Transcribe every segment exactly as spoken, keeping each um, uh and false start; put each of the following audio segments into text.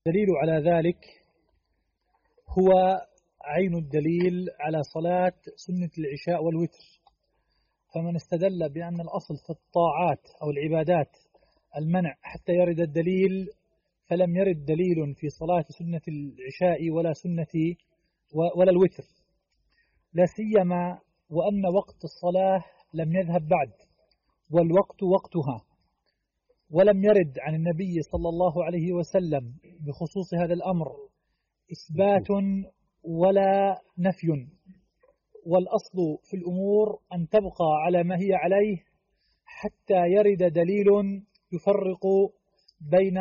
الدليل على ذلك هو عين الدليل على صلاة سنة العشاء والوتر. فمن استدل بأن الأصل في الطاعات أو العبادات المنع حتى يرد الدليل، فلم يرد دليل في صلاة سنة العشاء ولا سنة ولا الوتر، لا سيما وأن وقت الصلاة لم يذهب بعد، والوقت وقتها، ولم يرد عن النبي صلى الله عليه وسلم بخصوص هذا الأمر إثبات ولا نفي، والأصل في الأمور أن تبقى على ما هي عليه حتى يرد دليل يفرق بين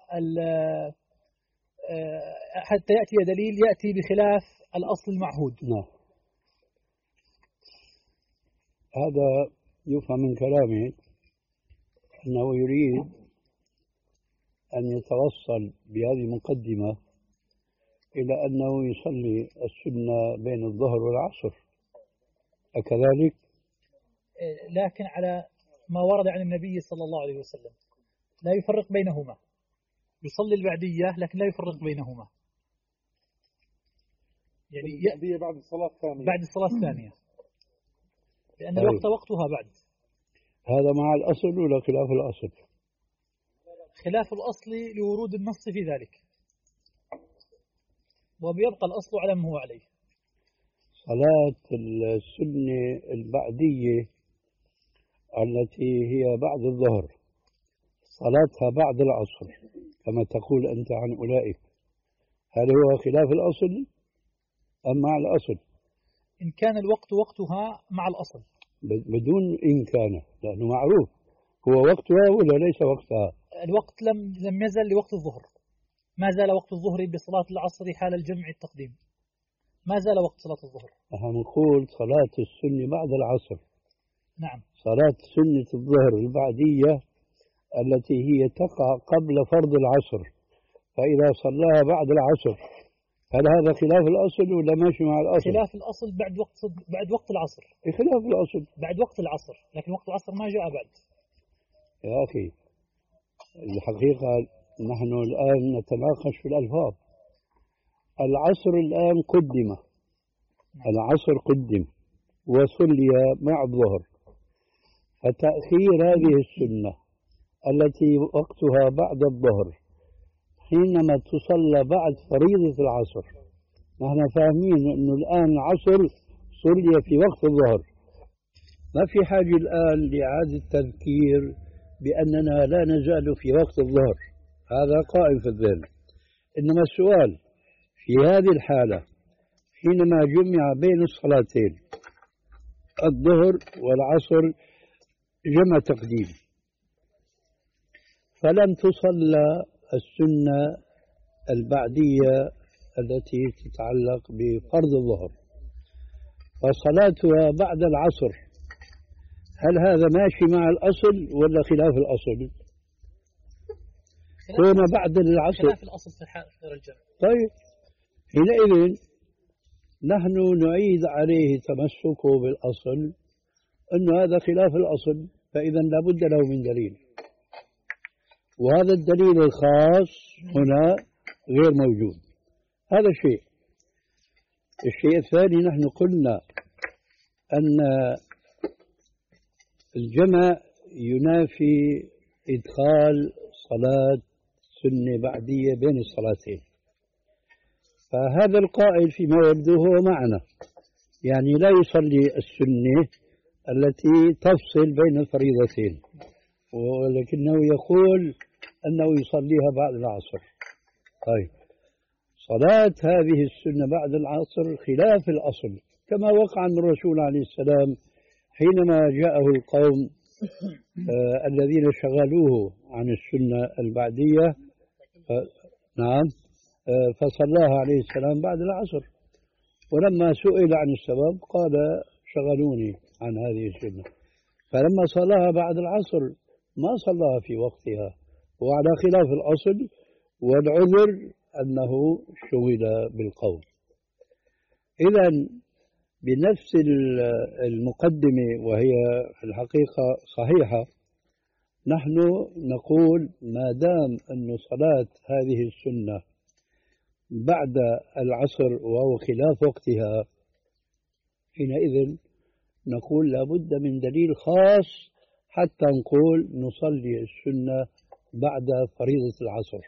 حتى يأتي دليل يأتي بخلاف الأصل المعهود. نعم، هذا يفهم من كلامه أنه يريد أن يتوصل بهذه المقدمة إلى أنه يصلي السنة بين الظهر والعصر، أكذلك؟ لكن على ما ورد عن النبي صلى الله عليه وسلم لا يفرق بينهما، يصلي البعدية لكن لا يفرق بينهما، يعني البعدية بعد الصلاة الثانية بعد الصلاة الثانية، لأن طيب. الوقت وقتها بعد. هذا مع الأصل ولا خلاف الأصل؟ خلاف الأصل لورود النص في ذلك، وبيبقى الأصل على ما هو عليه. صلاة السنة البعدية التي هي بعد الظهر صلاتها بعد العصر كما تقول أنت عن أولئك، هل هو خلاف الأصل أم مع الأصل؟ إن كان الوقت وقتها مع الأصل، بدون إن كان، لأنه معروف هو وقتها ولا ليس وقتها. الوقت لم لم يزل لوقت الظهر، ما زال وقت الظهر بصلاة العصر حال الجمع التقديم، ما زال وقت صلاة الظهر. نحن نقول صلاة السنة بعد العصر. نعم. صلاة سنة الظهر البعدية التي هي تقع قبل فرض العصر، فإذا صلاها بعد العصر هل هذا خلاف الأصل ولا ماشي مع الأصل؟ خلاف الأصل بعد وقت بعد وقت العصر. خلاف الأصل بعد وقت العصر، لكن وقت العصر ما جاء بعد. يا أخي الحقيقة نحن الآن نتناقش في الألفاظ. العصر الآن قدم، العصر قدم وصلي مع الظهر، فتأخير هذه السنة التي وقتها بعد الظهر حينما تصلى بعد فريضة العصر، نحن فاهمين أنه الآن العصر صلي في وقت الظهر، ما في حاجة الآن لإعادة التذكير بأننا لا نزال في وقت الظهر، هذا قائم في الذهن. إنما السؤال في هذه الحالة حينما جمع بين الصلاتين الظهر والعصر جمع تقديم، فلم تصلى السنة البعدية التي تتعلق بفرض الظهر، فصلاتها بعد العصر هل هذا ماشي مع الأصل ولا خلاف الأصل؟ كون بعد العصر خلاف الأصل في غير الجمع. طيب حينئذ نحن نعيد عليه تمسكه بالأصل أن هذا خلاف الأصل، فإذا لابد له من دليل، وهذا الدليل الخاص هنا غير موجود. هذا شيء. الشيء الثاني، نحن قلنا أن الجمع ينافي إدخال صلاة سنة بعدية بين الصلاتين، فهذا القائل فيما يبدو هو معنا، يعني لا يصلي السنة التي تفصل بين الفريضتين، ولكنه يقول أنه يصليها بعد العصر. طيب صلاة هذه السنة بعد العصر خلاف الأصل، كما وقع من الرسول عليه السلام حينما جاءه القوم آه الذين شغلوه عن السنة البعدية، نعم آه فصلاها عليه السلام بعد العصر، ولما سئل عن السبب قال شغلوني عن هذه السنة، فلما صلاها بعد العصر ما صلاها في وقتها، وعلى خلاف الأصل، والعذر أنه شغل بالقول. إذن بنفس المقدمة وهي في الحقيقة صحيحة، نحن نقول ما دام أن صلاة هذه السنة بعد العصر وهو خلاف وقتها، حينئذ نقول لابد من دليل خاص حتى نقول نصلي السنة بعد فريضة العصر.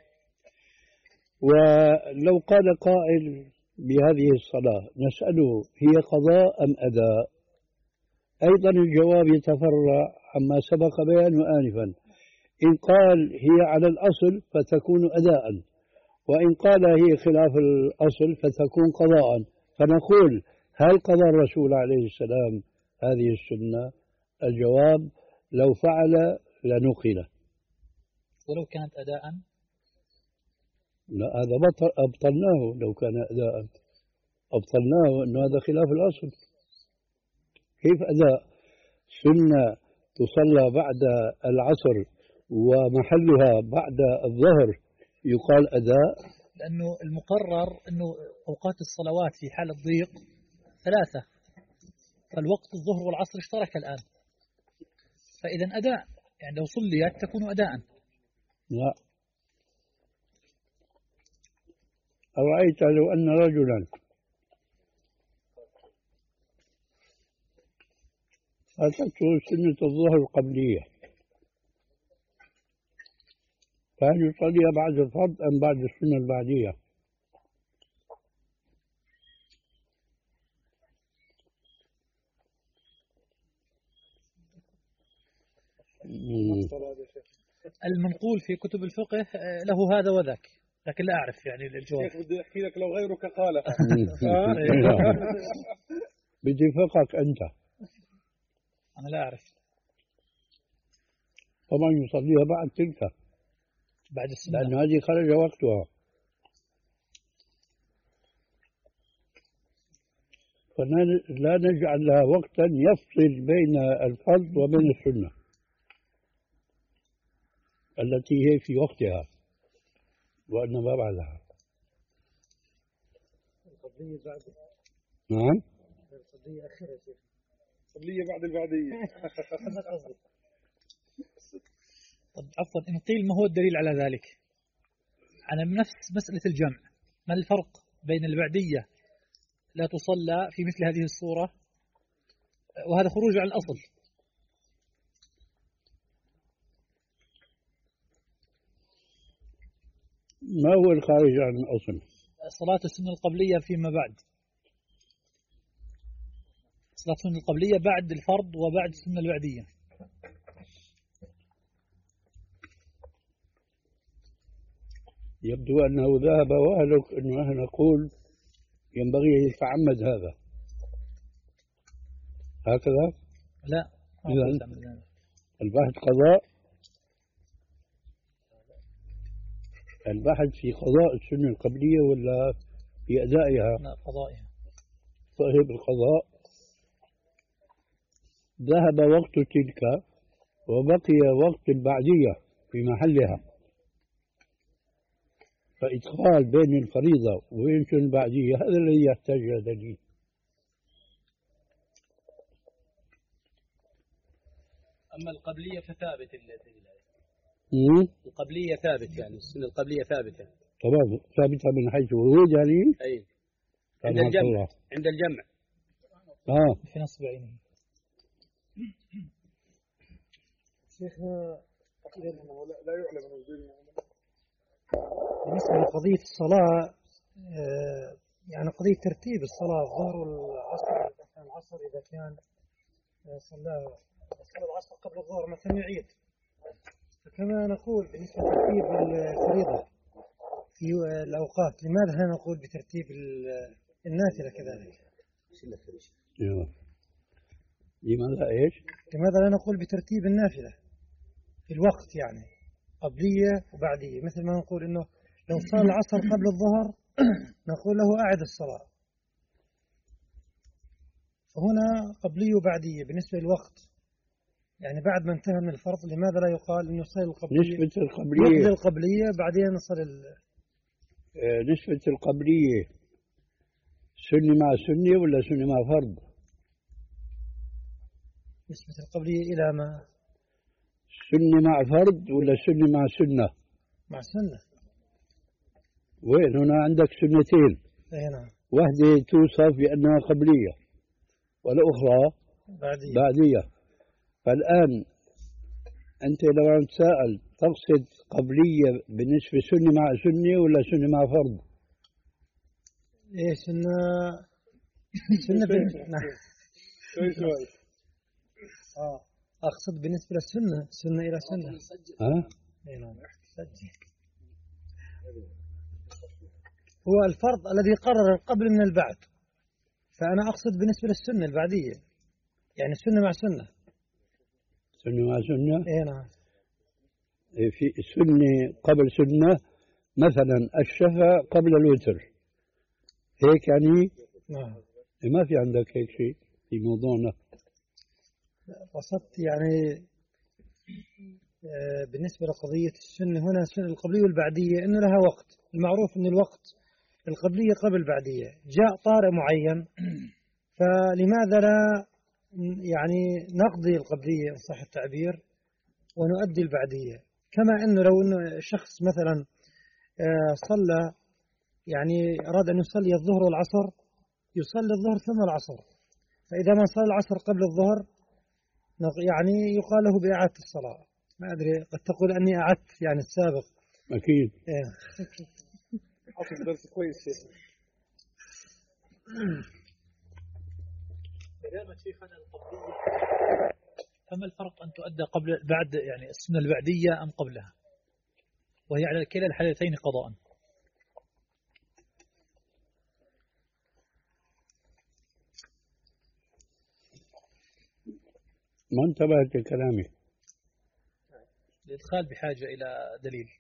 ولو قال قائل بهذه الصلاة نسأله هي قضاء أم أداء؟ أيضا الجواب يتفرع عما سبق بيانه آنفا. إن قال هي على الأصل فتكون أداء، وإن قال هي خلاف الأصل فتكون قضاء. فنقول هل قضى الرسول عليه السلام هذه السنة؟ الجواب لو فعل لنقل. ولو كانت أداء؟ لا، هذا بطل أبطلناه. لو كان أداء أبطلناه، أنه هذا خلاف الأصل. كيف أداء سنة تصلى بعد العصر ومحلها بعد الظهر يقال أداء؟ لأنه المقرر أنه أوقات الصلوات في حال الضيق ثلاثة، فالوقت الظهر والعصر اشترك الآن، فإذا أداء، يعني لو صليت تكون أداء. لا. أرأيت لو أن رجلا أتته سنة الظهر القبلية، فهل يصلي بعد الفرض أم بعد السنة البعدية؟ المنقول في كتب الفقه له هذا وذاك، لكن لا أعرف يعني الجواب. شيخ بدي أحكي لك لو غيرك قال بدي فقك أنت. أنا لا أعرف. طبعا يصليها بعد تلك، بعد السنة، لأن هذه خرج وقتها. فلا نجعل لها وقتا يفصل بين الفرض وبين السنة التي هي في وقتها وإنما بعدها. القضية بعد. نعم. القضية أخيرة. القضية بعد البعدية. طب عفوا، إن قيل ما هو الدليل على ذلك؟ على نفس مسألة الجمع، ما الفرق بين البعدية لا تصلى في مثل هذه الصورة، وهذا خروج عن الأصل؟ ما هو الخارج عن الأصل؟ صلاة السنة القبلية فيما بعد، صلاة السنة القبلية بعد الفرض وبعد السنة البعدية. يبدو أنه ذهب وأهلك أنه نقول ينبغي أن يتعمد هذا هكذا. لا، إذن البحث قضاء، البحث في قضاء السنة القبلية ولا في أدائها؟ لا، قضائها. طيب القضاء ذهب وقت تلك وبقي وقت البعدية في محلها، فإدخال بين الفريضة وبين البعدية هذا الذي يحتاج إلى دليل. أما القبلية فثابت الدليل. مم؟ القبلية ثابت، يعني السنة القبلية ثابتة. طبعا ثابتة من حيث وهو دليل. أي عند الجمع. عند الجمع. آه. في نصب عينه. شيخنا لا يعلم بالنسبة لقضية الصلاة، يعني قضية ترتيب الصلاة الظهر والعصر، مثلا العصر إذا كان صلى صلى العصر قبل الظهر مثلا يعيد. فكما نقول بالنسبة لترتيب الفريضة في الأوقات، لماذا لا نقول بترتيب النافلة كذلك؟ لماذا إيش؟ لماذا لا نقول بترتيب النافلة في الوقت، يعني قبلية وبعدية، مثل ما نقول إنه لو صار العصر قبل الظهر نقول له أعد الصلاة. فهنا قبلية وبعدية بالنسبة للوقت، يعني بعد ما انتهى من الفرض لماذا لا يقال إنه صلي القبلية، نسبة القبلية يقضي القبلية بعدين نصل ال... نسبة القبلية سنة مع سنة ولا سنة مع فرض؟ نسبة القبلية إلى ما سنة مع فرض ولا سنة مع سنة؟ مع سنة. وين هنا عندك سنتين، اي نعم، واحدة توصف بأنها قبلية والأخرى بعدية. بعدية. فالآن أنت لو عم تسأل تقصد قبلية بالنسبة سنة مع سنة ولا سنة مع فرض؟ ايه سنة سنة بن... نعم. شوي شوي. اه اقصد بالنسبة للسنة سنة الى سنة. ها؟ اي نعم سجل. هو الفرض الذي قرر القبل من البعد، فأنا أقصد بالنسبة للسنة البعدية، يعني السنة مع سنة. سنة مع سنة؟ اي نعم. في سنة قبل سنة، مثلا الشفع قبل الوتر، هيك يعني؟ نعم. ما في عندك هيك شيء في موضوعنا؟ قصدت يعني آه بالنسبة لقضية السنة هنا السنة القبلية والبعدية إنه لها وقت، المعروف إن الوقت القبلية قبل البعدية، جاء طارئ معين فلماذا لا يعني نقضي القبلية إن صح التعبير ونؤدي البعدية؟ كما أنه لو أنه شخص مثلا آه صلى يعني أراد أن يصلي الظهر والعصر يصلي الظهر ثم العصر، فإذا ما صلى العصر قبل الظهر يعني يقال له بإعادة الصلاة. ما أدري قد تقول أني أعدت يعني السابق. أكيد. إيه. حصل درس كويس شيخ. كلام شيخنا القبلية، فما الفرق أن تؤدى قبل بعد يعني السنة البعدية أم قبلها؟ وهي على كلا الحالتين قضاء. ما انتبهت لكلامي. الإدخال بحاجة إلى دليل.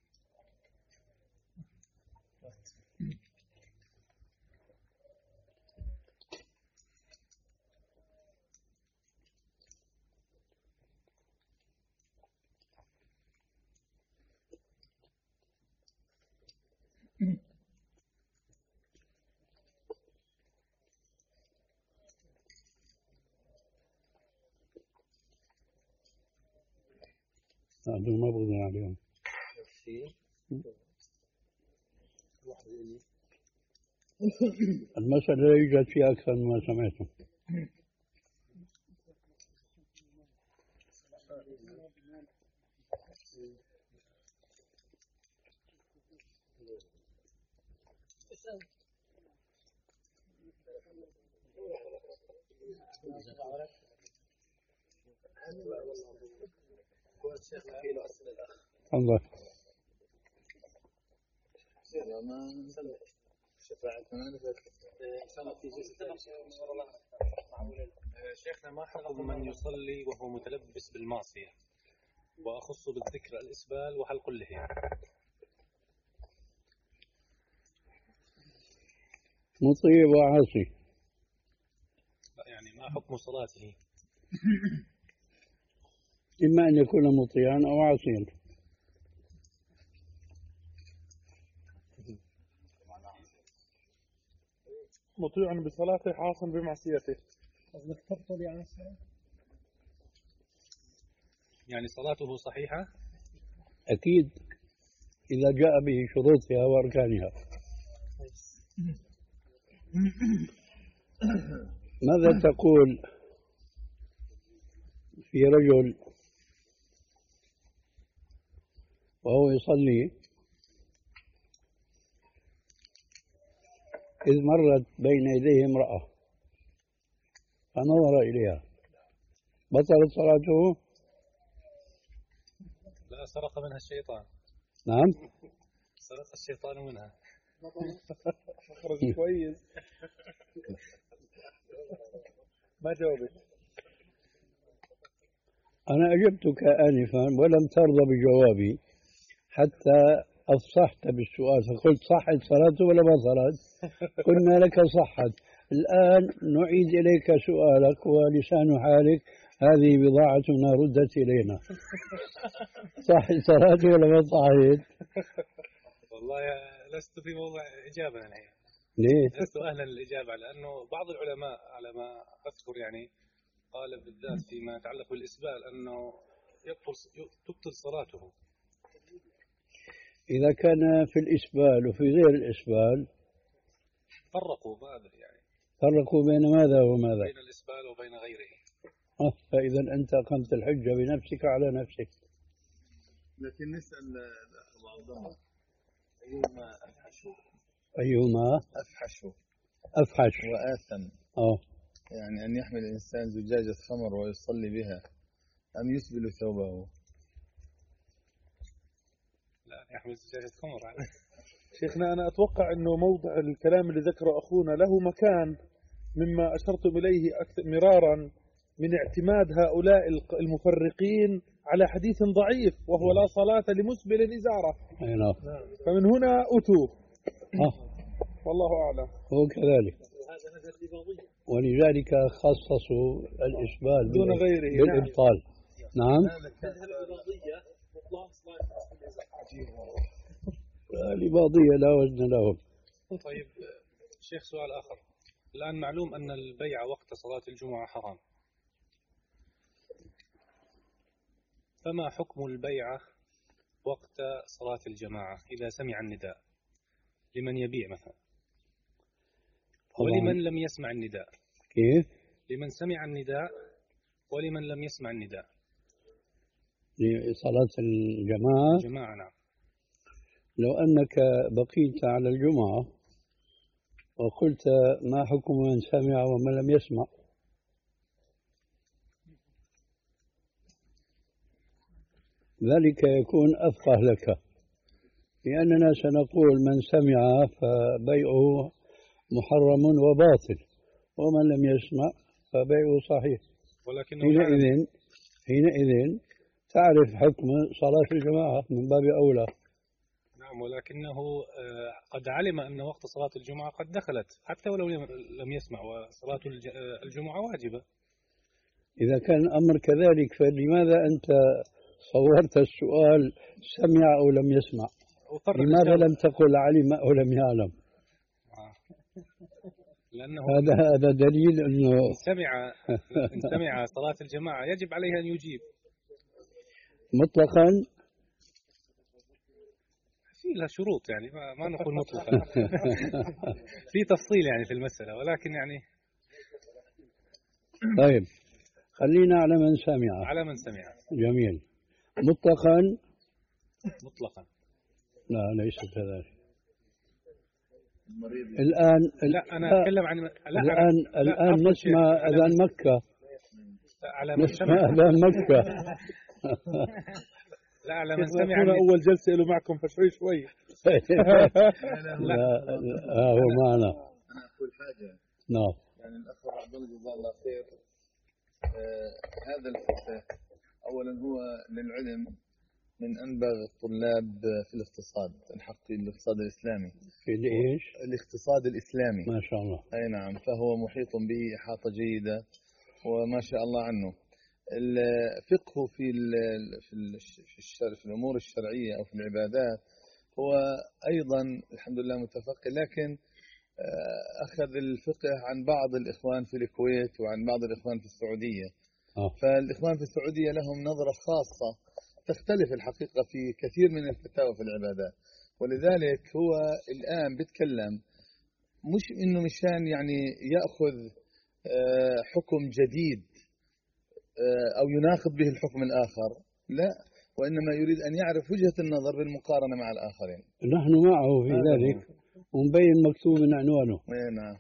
هذول ما بغضنا عليهم. المسألة لا يوجد فيها أكثر مما سمعتم. الله. شيخنا ما حكم من يصلي وهو متلبس بالمعصية، وأخص بالذكر الإسبال وحلق اللحية؟ مطيع وعاصي. يعني ما حكم صلاته؟ إما أن يكون مطيعا أو عاصيا. مطيع بصلاته عاص بمعصيته. قصدك تبطل يعني الصلاة؟ يعني صلاته صحيحة؟ أكيد إذا جاء به شروطها وأركانها. ماذا تقول في رجل وهو يصلي إذ مرت بين يديه امرأة فنظر إليها، بطلت صلاته؟ لا، سرق منها الشيطان. نعم، سرق الشيطان منها. خرج كويس. ما جاوبت. أنا أجبتك آنفا ولم ترضى بجوابي حتى أفصحت بالسؤال، فقلت صحت صلاته ولا ما صلت؟ قلنا لك صحت. الآن نعيد إليك سؤالك ولسان حالك هذه بضاعتنا ردت إلينا. صحت صلاته ولا ما صحت؟ والله لست في موضع إجابة الحين. ليه؟ لست أهلا للإجابة، لأنه بعض العلماء على ما أذكر يعني قال بالذات فيما يتعلق بالإسبال أنه يبطل تبطل صلاته. إذا كان في الإسبال وفي غير الإسبال فرقوا بعد يعني فرقوا بين ماذا وماذا؟ بين الإسبال وبين غيره. آه فإذا أنت أقمت الحجة بنفسك على نفسك. لكن نسأل الأخ عبد الله أيهما أفحش؟ أيهما أفحش أفحش وآثم؟ أه يعني أن يحمل الإنسان زجاجة خمر ويصلي بها أم يسبل ثوبه؟ لا يحمل زجاجة خمر. شيخنا أنا أتوقع أنه موضع الكلام اللي ذكره أخونا له مكان مما أشرتم إليه مرارا من اعتماد هؤلاء المفرقين على حديث ضعيف وهو لا صلاة لمسبل إزارة. أي نعم. فمن هنا أتوا. أه والله أعلم. هو كذلك. ولذلك خصصوا الإسبال دون غيره بالإبطال. نعم. الإباضية لا وزن لهم. طيب شيخ سؤال آخر. الآن معلوم أن البيع وقت صلاة الجمعة حرام، فما حكم البيعة وقت صلاة الجماعة إذا سمع النداء لمن يبيع مثلا ولمن لم يسمع النداء؟ كيف؟ لمن سمع النداء ولمن لم يسمع النداء لصلاة الجماعة. الجماعة نعم. لو أنك بقيت على الجمعة وقلت ما حكم من سمع ومن لم يسمع، ذلك يكون أفقه لك، لأننا سنقول من سمع فبيعه محرم وباطل، ومن لم يسمع فبيعه صحيح. حينئذ حينئذ تعرف حكم صلاة الجماعة من باب أولى. نعم، ولكنه قد علم أن وقت صلاة الجمعة قد دخلت حتى ولو لم يسمع، وصلاة الجمعة واجبة. إذا كان الأمر كذلك فلماذا أنت صورت السؤال سمع أو لم يسمع؟ لماذا لم تقل علم أو لم يعلم؟ لأنه هذا هذا دليل أنه إن سمع إن سمع صلاة الجماعة يجب عليه أن يجيب مطلقا. في لها شروط يعني، ما, ما نقول مطلقا. في تفصيل يعني في المسألة، ولكن يعني طيب خلينا على من سمع. على من سمع. جميل. مطلقا. مطلقا. لا ليس كذلك. الآن لا أنا أتكلم عن لا الآن لا الآن لا نسمع أذان مكة. على من نسمع سمع أذان مكة. لا على من سمع. أول جلسة له معكم فشوي شوي. لا لا هو معنا. أنا أقول حاجة. نعم. يعني الأخ عبد الله جزاه الله خير. آه هذا الفقه أولا هو للعلم من أنبغ الطلاب في الاقتصاد، الحق الاقتصاد الإسلامي. في إيش؟ الاقتصاد الإسلامي. ما شاء الله. أي نعم، فهو محيط به إحاطة جيدة وما شاء الله عنه. الفقه في في في, في الأمور الشرعية أو في العبادات هو أيضا الحمد لله متفقه، لكن أخذ الفقه عن بعض الإخوان في الكويت وعن بعض الإخوان في السعودية. أوه. فالإخوان في السعودية لهم نظرة خاصة تختلف الحقيقة في كثير من الفتاوى في العبادات، ولذلك هو الآن بيتكلم مش إنه مشان يعني يأخذ حكم جديد أو يناقض به الحكم الآخر، لا، وإنما يريد أن يعرف وجهة النظر بالمقارنة مع الآخرين. نحن معه في ذلك ونبين مكتوب من عنوانه. نعم.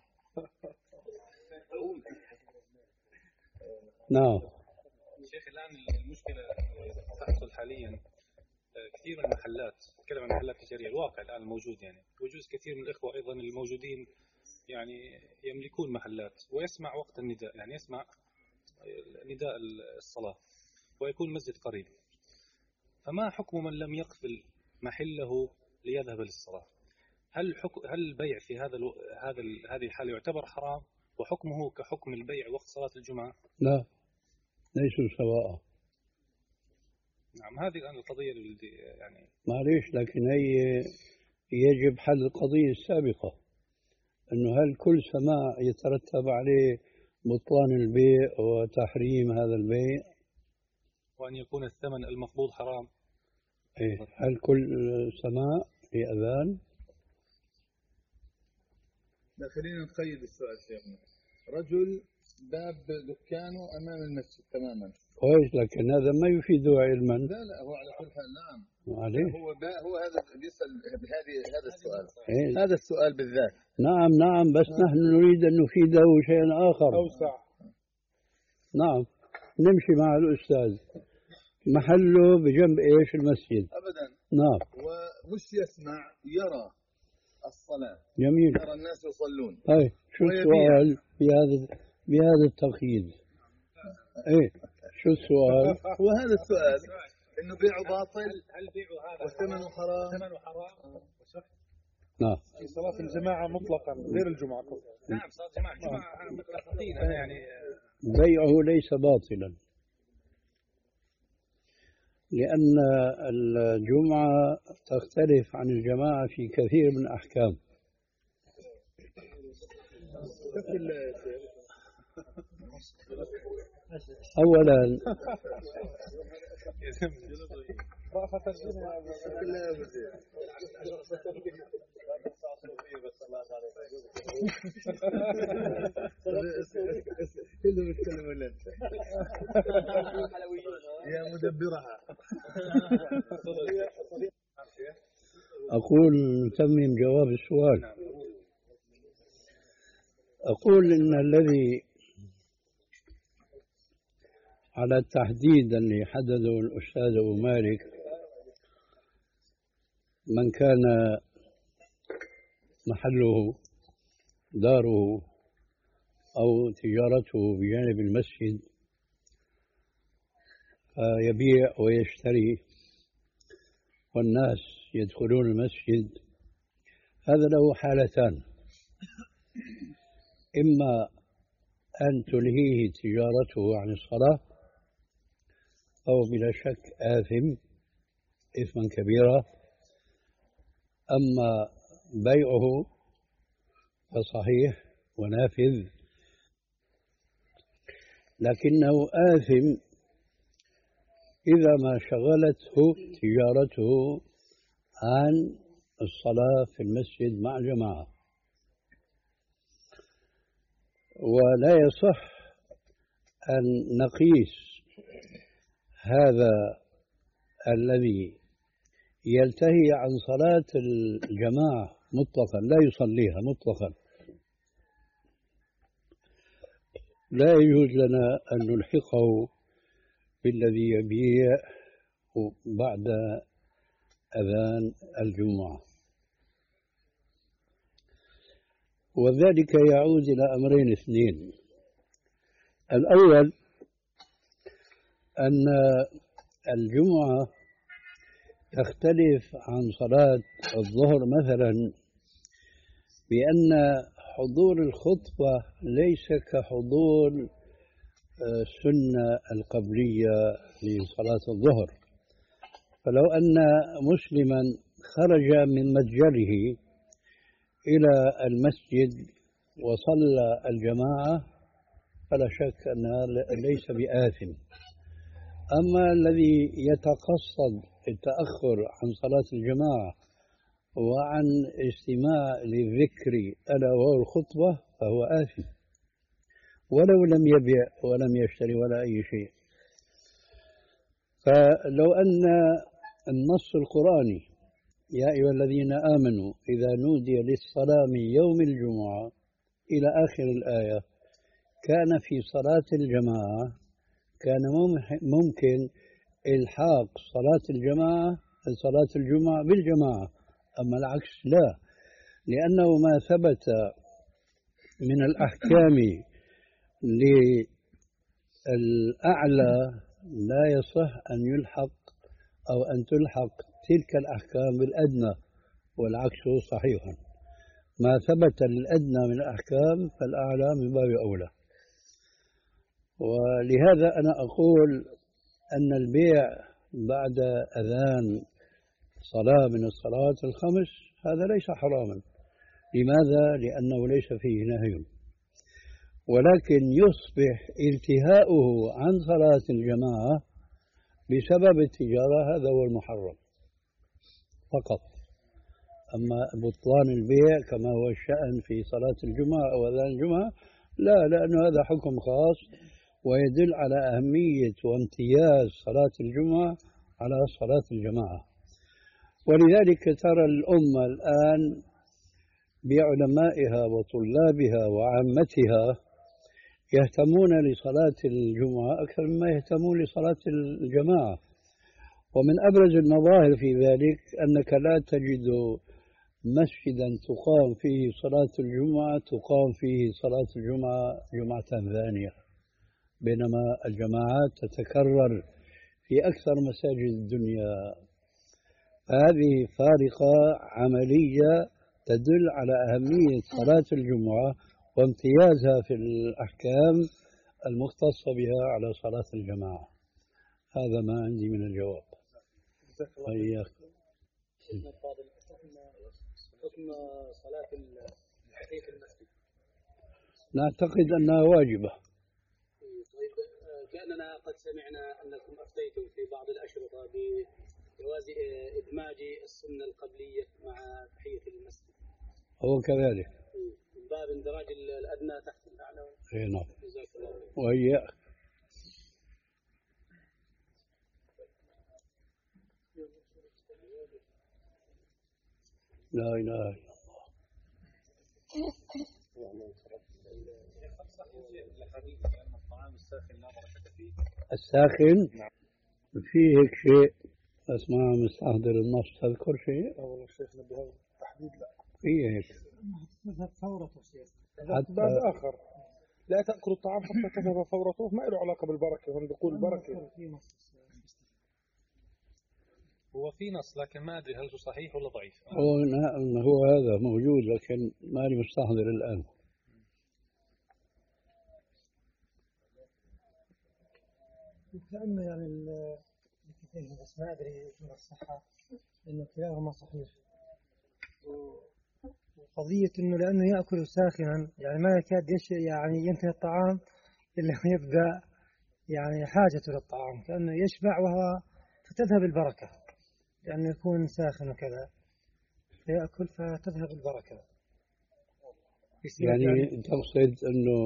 نعم. شيخ الآن المشكلة تحصل حاليا كثير من المحلات، أتكلم عن محلات تجارية، الواقع الآن الموجود يعني وجوز كثير من الإخوة أيضا الموجودين يعني يملكون محلات ويسمع وقت النداء، يعني يسمع نداء الصلاة ويكون مسجد قريب، فما حكم من لم يقفل محله ليذهب للصلاة؟ هل حكم هل البيع في هذا الو... هذا ال... هذه الحالة يعتبر حرام وحكمه كحكم البيع وقت صلاة الجمعة؟ لا ليسوا سواء. نعم، هذه الآن القضية اللي يعني معليش، لكن هي يجب حل القضية السابقة، أنه هل كل سماع يترتب عليه بطلان البيع وتحريم هذا البيع، وأن يكون الثمن المقبوض حرام. إيه. هل كل سماع لأذان؟ لا خلينا نقيد السؤال شيخنا. رجل باب دكانه أمام المسجد تماما. كويس، لكن هذا ما يفيده علما. لا لا هو على كل حال نعم. عليه. هو هو هذا بيسأل بهذه هذا السؤال. إيه؟ هذا السؤال بالذات. نعم نعم، بس نعم. نحن نريد أن نفيده شيئا آخر أوسع. نعم، نمشي مع الأستاذ. محله بجنب إيش المسجد؟ أبدا. نعم. ومش يسمع، يرى الصلاة. جميل. يرى الناس يصلون. أي شو السؤال بهذا بهذا التقييد؟ إيه شو السؤال؟ وهذا السؤال إنه بيعه باطل. هل بيعه هذا وثمنه حرام؟ ثمنه حرام. نعم. في صلاة الجماعة مطلقا غير الجمعة. نعم صلاة الجماعة الجمعة مطلقا يعني. بيعه ليس باطلا، لأن الجمعة تختلف عن الجماعة في كثير من الأحكام. أولا كله بيتكلم ولا انت يا مدبرها. أقول نتمم جواب السؤال. أقول إن الذي على التحديد اللي حدده الأستاذ أبو مالك من كان محله داره أو تجارته بجانب المسجد فيبيع ويشتري والناس يدخلون المسجد، هذا له حالتان: إما أن تلهيه تجارته عن الصلاة أو بلا شك آثم إثما كبيرا، أما بيعه فصحيح ونافذ، لكنه آثم إذا ما شغلته تجارته عن الصلاة في المسجد مع جماعة. ولا يصح أن نقيس هذا الذي يلتهي عن صلاة الجماعة مطلقا لا يصليها مطلقا، لا يجوز لنا أن نلحقه بالذي يبيع بعد أذان الجمعة. وذلك يعود إلى أمرين اثنين: الأول أن الجمعة تختلف عن صلاة الظهر مثلا بأن حضور الخطبة ليس كحضور السنة القبلية لصلاة الظهر. فلو أن مسلما خرج من متجره إلى المسجد وصلى الجماعة فلا شك أنها ليس بآثم. أما الذي يتقصد التأخر عن صلاة الجماعة وعن استماع للذكر ألا وهو الخطبة فهو آثم ولو لم يبيع ولم يشتري ولا أي شيء. فلو أن النص القرآني يا أيها الذين آمنوا إذا نودي للصلاة من يوم الجمعة إلى آخر الآية كان في صلاة الجماعة كان ممكن إلحاق صلاة الجماعة صلاة الجمعة بالجماعة، أما العكس لا، لأنه ما ثبت من الأحكام للأعلى لا يصح أن يلحق أو أن تلحق تلك الأحكام بالأدنى، والعكس صحيح. ما ثبت للأدنى من الأحكام فالأعلى من باب أولى. ولهذا أنا أقول أن البيع بعد أذان صلاة من الصلوات الخمس هذا ليس حراما. لماذا؟ لأنه ليس فيه نهي، ولكن يصبح التهاؤه عن صلاة الجماعة بسبب التجارة، هذا هو المحرم. فقط. أما بطلان البيع كما هو الشأن في صلاة الجمعة أو أذان الجمعة لا، لأنه هذا حكم خاص ويدل على أهمية وامتياز صلاة الجمعة على صلاة الجماعة. ولذلك ترى الأمة الآن بعلمائها وطلابها وعامتها يهتمون لصلاة الجمعة أكثر مما يهتمون لصلاة الجماعة. ومن أبرز المظاهر في ذلك أنك لا تجد مسجدا تقام فيه صلاة الجمعة تقام فيه صلاة الجمعة جمعة ثانية، بينما الجماعات تتكرر في أكثر مساجد الدنيا. هذه فارقة عملية تدل على أهمية صلاة الجمعة وامتيازها في الأحكام المختصة بها على صلاة الجماعة. هذا ما عندي من الجواب. وإياك. حكم صلاة الحديث المسجد نعتقد أنها واجبة. طيب كأننا قد سمعنا أنكم أفتيتم في بعض الأشرطة بجواز إدماج السنة القبلية مع تحية المسجد. هو كذلك من باب اندراج الأدنى تحت الأعلى. اي نعم. وإياك. لا إله إلا الله. الساخن فيه هيك شيء اسمع مستحضر النص، تذكر شيء؟ أول الشيخ بهذا التحديد لا فيه هيك تذهب ثورته شيخ. حتى باب آخر لا تأكل الطعام حتى تذهب فورته، ما له علاقة بالبركة. هون بيقول البركة هو في نص لكن ما أدري هل هو صحيح ولا ضعيف. هو هو هذا موجود لكن ما لي مستحضر الآن. كأنه يعني الاثنين بس ما أدري من الصحة إنه كلاهما صحيح. وقضية إنه لأنه يأكل ساخنا يعني ما يكاد يش يعني ينتهي الطعام إلا يبدأ يعني حاجته للطعام، كأنه يشبع وهو فتذهب البركة لأنه يكون ساخن وكذا فيأكل فتذهب البركة. يعني تقصد أنه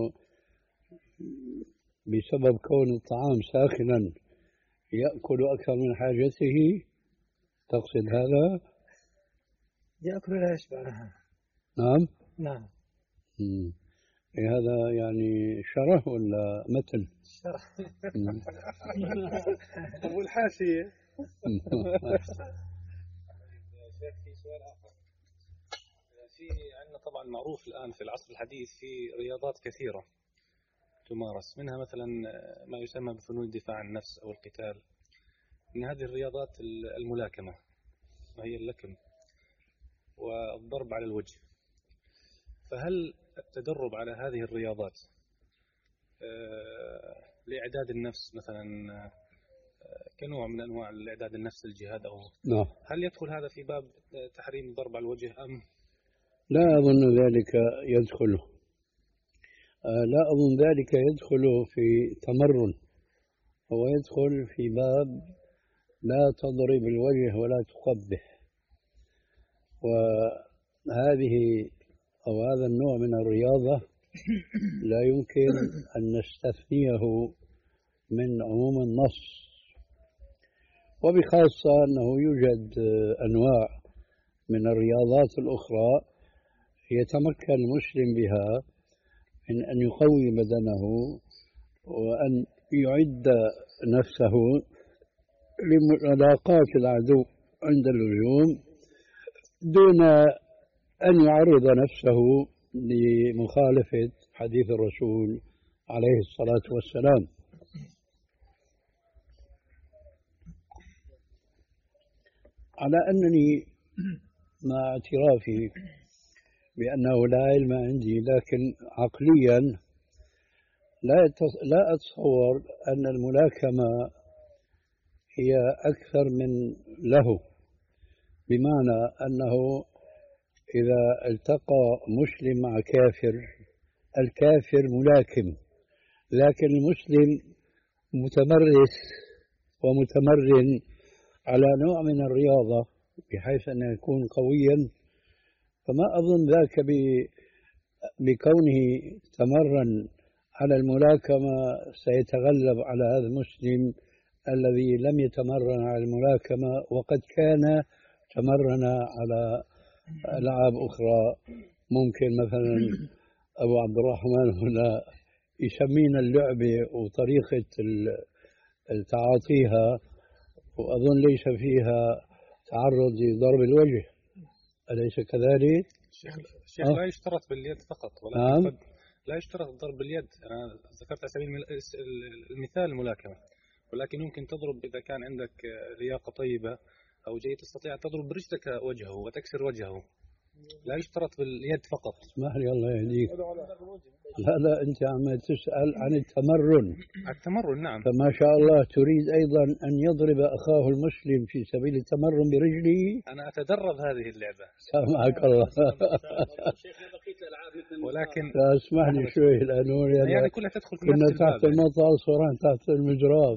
بسبب كون الطعام ساخنا يأكل أكثر من حاجته، تقصد هذا؟ يأكل لا يشبع. نعم نعم. مم. هذا يعني شرح ولا متن؟ شرح. والحاشية. في سؤال آخر. في عندنا طبعا معروف الآن في العصر الحديث في رياضات كثيرة تمارس، منها مثلا ما يسمى بفنون الدفاع عن النفس أو القتال. من هذه الرياضات الملاكمة وهي اللكم والضرب على الوجه. فهل التدرب على هذه الرياضات لإعداد النفس مثلا كنوع من أنواع الإعداد النفس للجهاد أو نعم، هل يدخل هذا في باب تحريم الضرب على الوجه أم؟ لا أظن ذلك يدخله. لا أظن ذلك يدخل في تمرن، هو يدخل في باب لا تضرب الوجه ولا تقبح. وهذه أو هذا النوع من الرياضة لا يمكن أن نستثنيه من عموم النص، وبخاصة أنه يوجد أنواع من الرياضات الأخرى يتمكن المسلم بها من أن يقوي بدنه وأن يعد نفسه لملاقاة العدو عند اللزوم دون أن يعرض نفسه لمخالفة حديث الرسول عليه الصلاة والسلام. على أنني مع اعترافي بأنه لا علم عندي، لكن عقليا لا لا أتصور أن الملاكمة هي أكثر من له، بمعنى أنه إذا التقى مسلم مع كافر الكافر ملاكم، لكن المسلم متمرس ومتمرن على نوع من الرياضة بحيث أن يكون قويا، فما أظن ذاك بكونه تمرن على الملاكمة سيتغلب على هذا المسلم الذي لم يتمرن على الملاكمة وقد كان تمرن على ألعاب أخرى. ممكن مثلا أبو عبد الرحمن هنا يسمينا اللعبة وطريقة تعاطيها، وأظن ليس فيها تعرض لضرب الوجه، أليس كذلك؟ الشيخ لا يشترط باليد فقط، ولكن نعم. قد لا يشترط ضرب باليد. أنا ذكرت على سبيل المثال الملاكمة، ولكن يمكن تضرب إذا كان عندك لياقة طيبة أو جيد تستطيع أن تضرب برجلك وجهه وتكسر وجهه، لا يشترط باليد فقط. اسمح لي الله يهديك، لا لا أنت عم تسأل عن التمرن. التمرن نعم. فما شاء الله تريد أيضا أن يضرب أخاه المسلم في سبيل التمرن برجله. أنا أتدرب هذه اللعبة. سامحك الله. ولكن لا اسمح لي شوي لأنه يعني كلها تدخل في كنا نفس تحت المطر صوران تحت المجراب.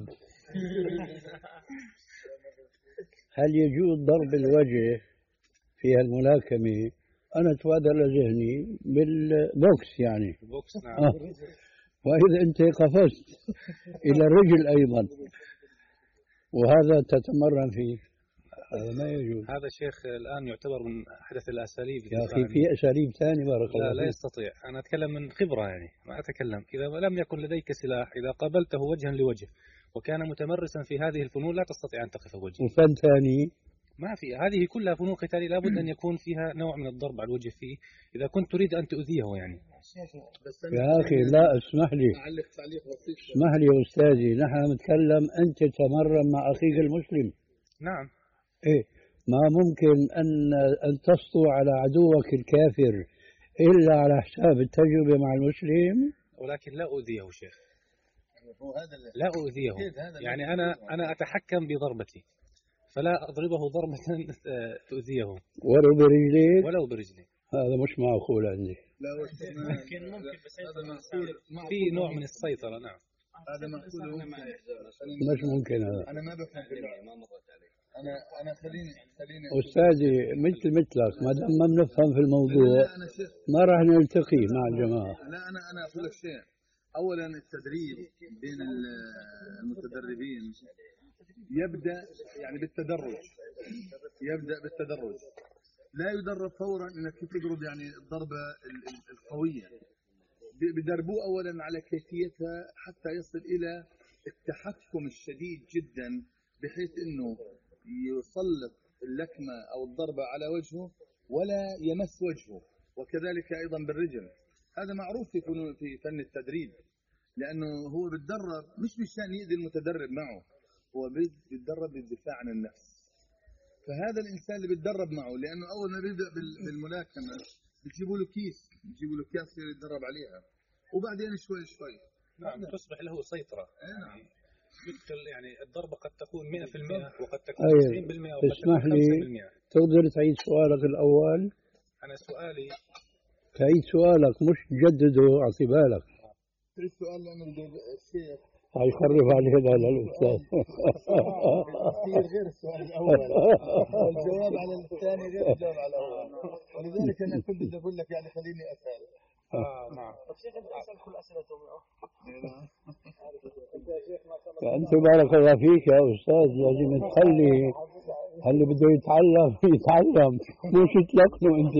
هل يجوز ضرب الوجه في الملاكمة؟ أنا تبادر لذهني بالبوكس يعني البوكس نعم. آه. وإذا أنت قفزت إلى الرجل أيضا وهذا تتمرن فيه، هذا ما يجوز. هذا الشيخ الآن يعتبر من أحدث الأساليب. يا أخي في أساليب ثانية بارك الله لا لا يستطيع. أنا أتكلم من خبرة يعني، ما أتكلم إذا لم يكن لديك سلاح، إذا قابلته وجها لوجه وكان متمرسا في هذه الفنون لا تستطيع أن تقف وجهه. وفن ثاني ما في، هذه كلها فنون قتالية لابد أن يكون فيها نوع من الضرب على الوجه فيه إذا كنت تريد أن تؤذيه يعني. يا أخي لا اسمح لي اسمح لي يا أستاذي، نحن نتكلم أنت تتمرن مع أخيك المسلم. نعم. إيه ما ممكن أن أن تسطو على عدوك الكافر إلا على حساب التجربة مع المسلم. ولكن لا أؤذيه شيخ، لا أؤذيه يعني أنا أنا أتحكم بضربتي فلا أضربه ضربة تؤذيه ولو برجليك ولو برجلي. هذا مش معقول عندي. لا ممكن ممكن بس هذا معقول في نوع من السيطرة. نعم هذا معقول. مش ممكن هذا. أنا ما بفهم ما مرت علي. أنا أنا خليني خليني أستاذي مثل مثلك ما دام ما بنفهم في الموضوع ما راح نلتقي مع الجماعة. لا أنا أنا أقول لك شيء. أولا التدريب بين المتدربين يبدأ يعني بالتدرج، يبدأ بالتدرج، لا يدرب فورا انك تضرب يعني الضربة القوية. بدربوه اولا على كيفيتها حتى يصل الى التحكم الشديد جدا بحيث انه يسلط اللكمة او الضربة على وجهه ولا يمس وجهه، وكذلك ايضا بالرجل. هذا معروف في في فن التدريب، لانه هو بتدرب مش مشان يؤذي المتدرب معه، هو بيتدرب للدفاع عن النفس. فهذا الإنسان اللي بيتدرب معه، لأنه أول ما بيبدأ بالملاكمة بتجيبوا له كيس، بتجيبوا له كيس يتدرب عليها، وبعدين شوي شوي نعم تصبح له سيطرة. نعم. مثل يعني الضربة قد تكون مئة في المئة وقد تكون تسعين بالمئة أيه. وقد اسمح تكون لي خمسين بالمئة. تقدر تعيد سؤالك الأول؟ أنا سؤالي تعيد سؤالك مش تجدده أعطي بالك. تعيد سؤال لأنه الشيخ هيخرب عليه بال الأستاذ. غير السؤال الأول، الجواب على الثاني غير الجواب على الأول، ولذلك أنا كنت بدي أقول لك يعني خليني أسأل. آه نعم. الشيخ أنت أسأل كل أسئلته. أنت بارك الله فيك يا أستاذ لازم تخلي اللي بده يتعلم يتعلم مش تلقنه أنت.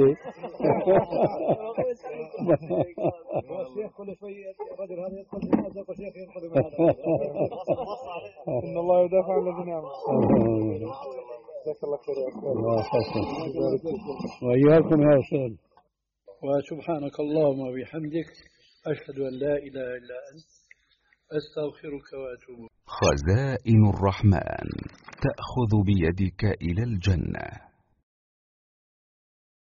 الشيخ كل شوي الرجل هذا يدخل من هذا الشيخ يدخل من هذا. إن الله يدافع عن الذين آمنوا. جزاك الله خير يا أستاذ. الله يحفظك وإياكم يا أستاذ. وسبحانك اللهم وبحمدك أشهد أن لا إله إلا أنت أستغفرك وأتوب. خزائن الرحمن تأخذ بيدك إلى الجنة.